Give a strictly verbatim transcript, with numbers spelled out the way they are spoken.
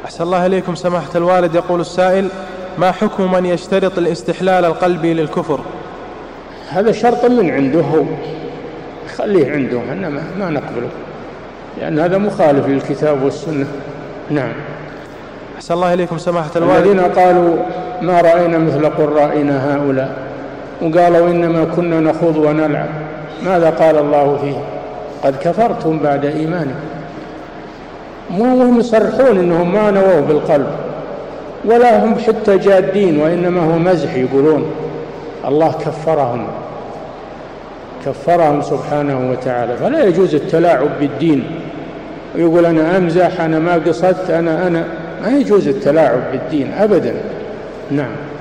أحسن الله إليكم سماحة الوالد. يقول السائل: ما حكم من يشترط الاستحلال القلبي للكفر؟ هذا شرط من عنده هو، خليه عنده، أننا ما نقبله، لأن هذا مخالف للكتاب والسنة. نعم. أحسن الله إليكم سماحة الوالد. الذين قالوا ما رأينا مثل قرائنا هؤلاء، وقالوا إنما كنا نخوض ونلعب، ماذا قال الله فيه؟ قد كفرتم بعد إيمانكم. وهم يصرحون إنهم ما نووا بالقلب ولا هم حتى جادين، وإنما هو مزح. يقولون الله كفرهم كفرهم سبحانه وتعالى. فلا يجوز التلاعب بالدين ويقول أنا أمزح، أنا ما قصدت، أنا أنا ما يجوز التلاعب بالدين أبدا. نعم.